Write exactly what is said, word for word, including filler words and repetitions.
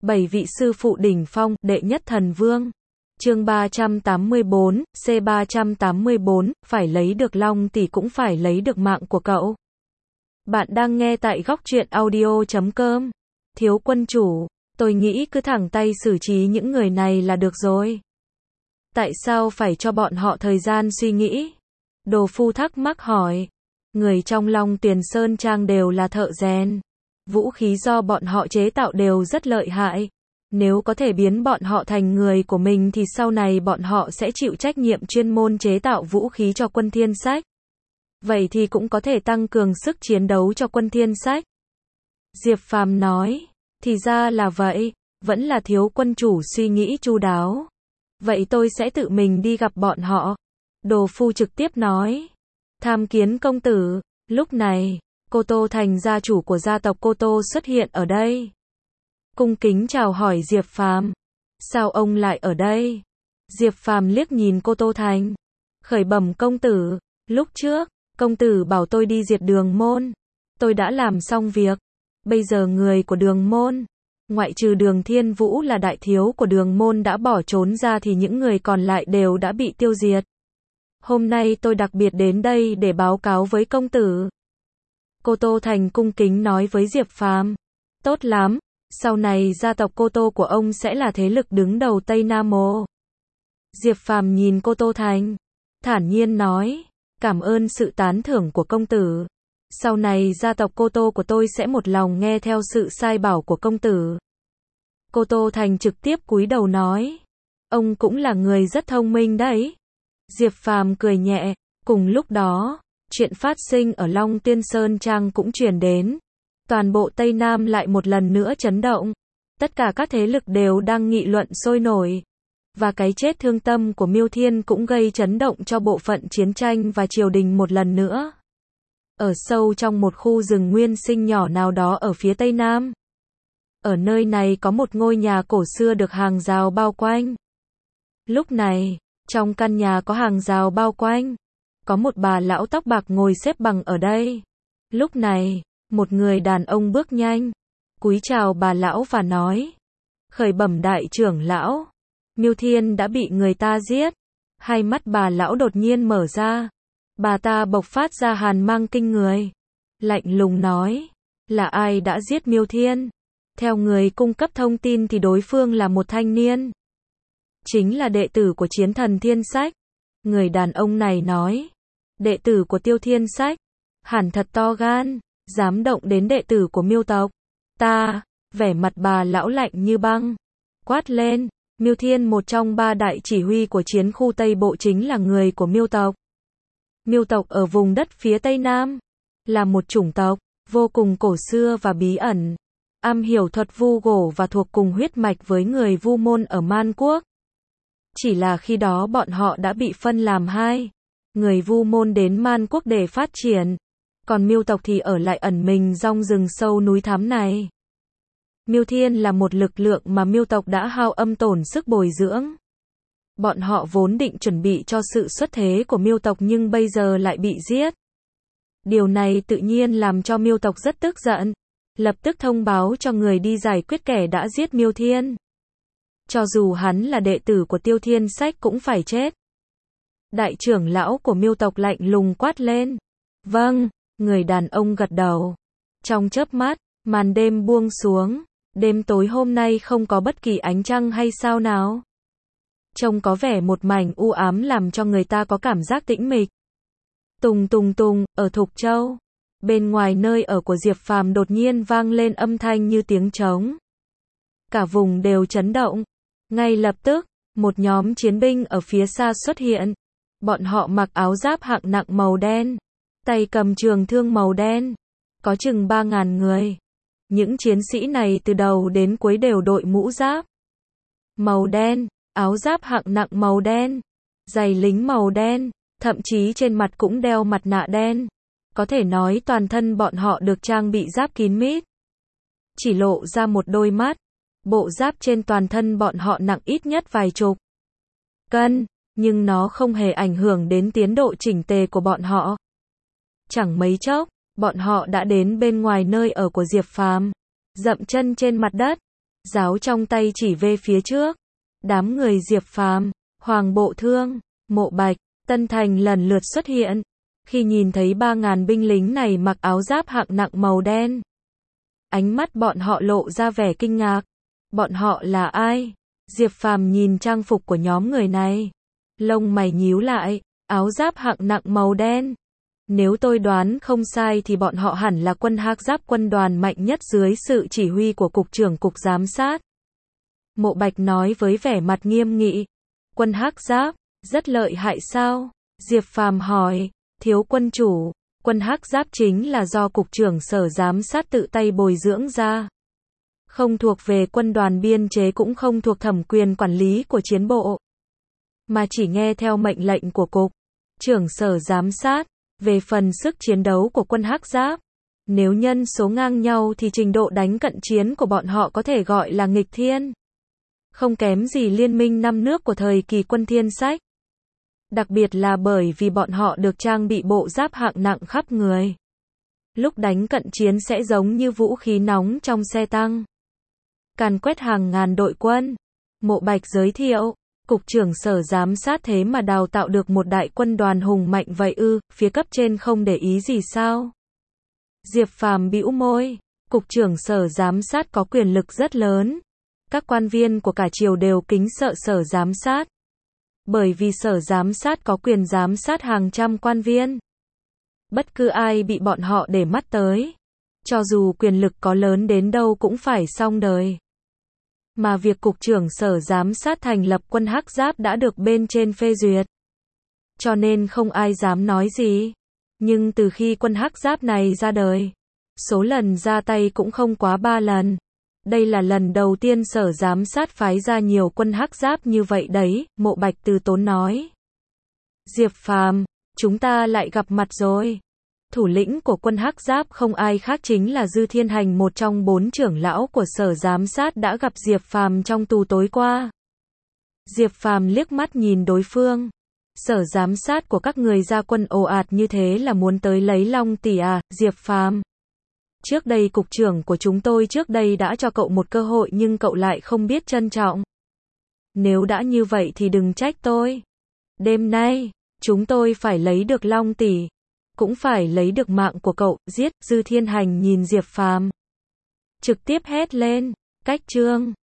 Bảy vị sư phụ đỉnh phong, đệ nhất thần vương. Chương ba trăm tám mươi bốn, C ba trăm tám mươi bốn, phải lấy được Long tỷ cũng phải lấy được mạng của cậu. Bạn đang nghe tại góc truyện audio chấm com. Thiếu quân chủ, tôi nghĩ cứ thẳng tay xử trí những người này là được rồi. Tại sao phải cho bọn họ thời gian suy nghĩ? Đồ Phu thắc mắc hỏi. Người trong Long Tuyền Sơn Trang đều là thợ rèn. Vũ khí do bọn họ chế tạo đều rất lợi hại. Nếu có thể biến bọn họ thành người của mình thì sau này bọn họ sẽ chịu trách nhiệm chuyên môn chế tạo vũ khí cho quân Thiên Sách. Vậy thì cũng có thể tăng cường sức chiến đấu cho quân Thiên Sách. Diệp Phàm nói, thì ra là vậy, vẫn là thiếu quân chủ suy nghĩ chu đáo. Vậy tôi sẽ tự mình đi gặp bọn họ. Đồ Phu trực tiếp nói, tham kiến công tử. Lúc này, Cô Tô Thành gia chủ của gia tộc Cô Tô xuất hiện ở đây. Cung kính chào hỏi Diệp Phàm. Sao ông lại ở đây? Diệp Phàm liếc nhìn Cô Tô Thành. Khởi bẩm công tử, lúc trước, công tử bảo tôi đi diệt Đường Môn. Tôi đã làm xong việc. Bây giờ người của Đường Môn, ngoại trừ Đường Thiên Vũ là đại thiếu của Đường Môn đã bỏ trốn ra thì những người còn lại đều đã bị tiêu diệt. Hôm nay tôi đặc biệt đến đây để báo cáo với công tử. Cô Tô Thành cung kính nói với Diệp Phàm. Tốt lắm, sau này gia tộc Cô Tô của ông sẽ là thế lực đứng đầu Tây Nam Mộ. Diệp Phàm nhìn Cô Tô Thành, thản nhiên nói, cảm ơn sự tán thưởng của công tử. Sau này gia tộc Cô Tô của tôi sẽ một lòng nghe theo sự sai bảo của công tử. Cô Tô Thành trực tiếp cúi đầu nói, ông cũng là người rất thông minh đấy. Diệp Phàm cười nhẹ, cùng lúc đó, chuyện phát sinh ở Long Tiên Sơn Trang cũng truyền đến. Toàn bộ Tây Nam lại một lần nữa chấn động. Tất cả các thế lực đều đang nghị luận sôi nổi. Và cái chết thương tâm của Miêu Thiên cũng gây chấn động cho bộ phận chiến tranh và triều đình một lần nữa. Ở sâu trong một khu rừng nguyên sinh nhỏ nào đó ở phía Tây Nam. Ở nơi này có một ngôi nhà cổ xưa được hàng rào bao quanh. Lúc này, trong căn nhà có hàng rào bao quanh, có một bà lão tóc bạc ngồi xếp bằng ở đây. Lúc này, một người đàn ông bước nhanh, cúi chào bà lão và nói, khởi bẩm đại trưởng lão, Miêu Thiên đã bị người ta giết. Hai mắt bà lão đột nhiên mở ra, bà ta bộc phát ra hàn mang kinh người, lạnh lùng nói, là ai đã giết Miêu Thiên? Theo người cung cấp thông tin thì đối phương là một thanh niên, chính là đệ tử của Chiến Thần Thiên Sách. Người đàn ông này nói, đệ tử của Tiêu Thiên Sách, hẳn thật to gan, dám động đến đệ tử của Miêu tộc. Ta, vẻ mặt bà lão lạnh như băng, quát lên, Miêu Thiên một trong ba đại chỉ huy của chiến khu Tây Bộ chính là người của Miêu tộc. Miêu tộc ở vùng đất phía Tây Nam, là một chủng tộc, vô cùng cổ xưa và bí ẩn, am hiểu thuật vu gỗ và thuộc cùng huyết mạch với người Vu Môn ở Man Quốc. Chỉ là khi đó bọn họ đã bị phân làm hai. Người Vu Môn đến Man Quốc để phát triển, còn Miêu tộc thì ở lại ẩn mình trong rừng sâu núi thắm này. Miêu Thiên là một lực lượng mà Miêu tộc đã hao âm tổn sức bồi dưỡng. Bọn họ vốn định chuẩn bị cho sự xuất thế của Miêu tộc nhưng bây giờ lại bị giết. Điều này tự nhiên làm cho Miêu tộc rất tức giận, lập tức thông báo cho người đi giải quyết kẻ đã giết Miêu Thiên. Cho dù hắn là đệ tử của Tiêu Thiên Sách cũng phải chết. Đại trưởng lão của Miêu tộc lạnh lùng quát lên. Vâng, người đàn ông gật đầu. Trong chớp mắt, màn đêm buông xuống. Đêm tối hôm nay không có bất kỳ ánh trăng hay sao nào. Trông có vẻ một mảnh u ám làm cho người ta có cảm giác tĩnh mịch. Tùng tùng tùng, ở Thục Châu. Bên ngoài nơi ở của Diệp Phàm đột nhiên vang lên âm thanh như tiếng trống. Cả vùng đều chấn động. Ngay lập tức, một nhóm chiến binh ở phía xa xuất hiện. Bọn họ mặc áo giáp hạng nặng màu đen, tay cầm trường thương màu đen, có chừng ba ngàn người. Những chiến sĩ này từ đầu đến cuối đều đội mũ giáp màu đen, áo giáp hạng nặng màu đen, giày lính màu đen, thậm chí trên mặt cũng đeo mặt nạ đen. Có thể nói toàn thân bọn họ được trang bị giáp kín mít, chỉ lộ ra một đôi mắt. Bộ giáp trên toàn thân bọn họ nặng ít nhất vài chục cân, nhưng nó không hề ảnh hưởng đến tiến độ chỉnh tề của bọn họ. Chẳng mấy chốc, bọn họ đã đến bên ngoài nơi ở của Diệp Phàm, dậm chân trên mặt đất. Giáo trong tay chỉ về phía trước. Đám người Diệp Phàm, Hoàng Bộ Thương, Mộ Bạch, Tân Thành lần lượt xuất hiện. Khi nhìn thấy ba ngàn binh lính này mặc áo giáp hạng nặng màu đen, ánh mắt bọn họ lộ ra vẻ kinh ngạc. Bọn họ là ai? Diệp Phàm nhìn trang phục của nhóm người này, lông mày nhíu lại, áo giáp hạng nặng màu đen. Nếu tôi đoán không sai thì bọn họ hẳn là quân hắc giáp, quân đoàn mạnh nhất dưới sự chỉ huy của cục trưởng cục giám sát. Mộ Bạch nói với vẻ mặt nghiêm nghị. Quân hắc giáp, rất lợi hại sao? Diệp Phàm hỏi. Thiếu quân chủ, quân hắc giáp chính là do cục trưởng sở giám sát tự tay bồi dưỡng ra. Không thuộc về quân đoàn biên chế, cũng không thuộc thẩm quyền quản lý của chiến bộ, mà chỉ nghe theo mệnh lệnh của cục trưởng sở giám sát. Về phần sức chiến đấu của quân hắc giáp, nếu nhân số ngang nhau thì trình độ đánh cận chiến của bọn họ có thể gọi là nghịch thiên, không kém gì liên minh năm nước của thời kỳ quân thiên sách. Đặc biệt là bởi vì bọn họ được trang bị bộ giáp hạng nặng khắp người. Lúc đánh cận chiến sẽ giống như vũ khí nóng trong xe tăng, càn quét hàng ngàn đội quân. Mộ Bạch giới thiệu. Cục trưởng sở giám sát thế mà đào tạo được một đại quân đoàn hùng mạnh vậy ư? Phía cấp trên không để ý gì sao? Diệp Phàm bĩu môi. Cục trưởng sở giám sát có quyền lực rất lớn. Các quan viên của cả triều đều kính sợ sở giám sát. Bởi vì sở giám sát có quyền giám sát hàng trăm quan viên. Bất cứ ai bị bọn họ để mắt tới, cho dù quyền lực có lớn đến đâu cũng phải xong đời. Mà việc cục trưởng sở giám sát thành lập quân hắc giáp đã được bên trên phê duyệt, cho nên không ai dám nói gì. Nhưng từ khi quân hắc giáp này ra đời, số lần ra tay cũng không quá ba lần. Đây là lần đầu tiên sở giám sát phái ra nhiều quân hắc giáp như vậy đấy, Mộ Bạch từ tốn nói. Diệp Phàm, chúng ta lại gặp mặt rồi. Thủ lĩnh của quân hắc giáp không ai khác chính là Dư Thiên Hành, một trong bốn trưởng lão của sở giám sát đã gặp Diệp Phàm trong tù tối qua. Diệp Phàm liếc mắt nhìn đối phương. Sở giám sát của các người ra quân ồ ạt như thế là muốn tới lấy Long tỷ à? Diệp Phàm, trước đây cục trưởng của chúng tôi trước đây đã cho cậu một cơ hội nhưng cậu lại không biết trân trọng. Nếu đã như vậy thì đừng trách tôi. Đêm nay, chúng tôi phải lấy được Long tỷ, cũng phải lấy được mạng của cậu. Giết! Dư Thiên Hành nhìn Diệp Phàm, trực tiếp hét lên. Cách chương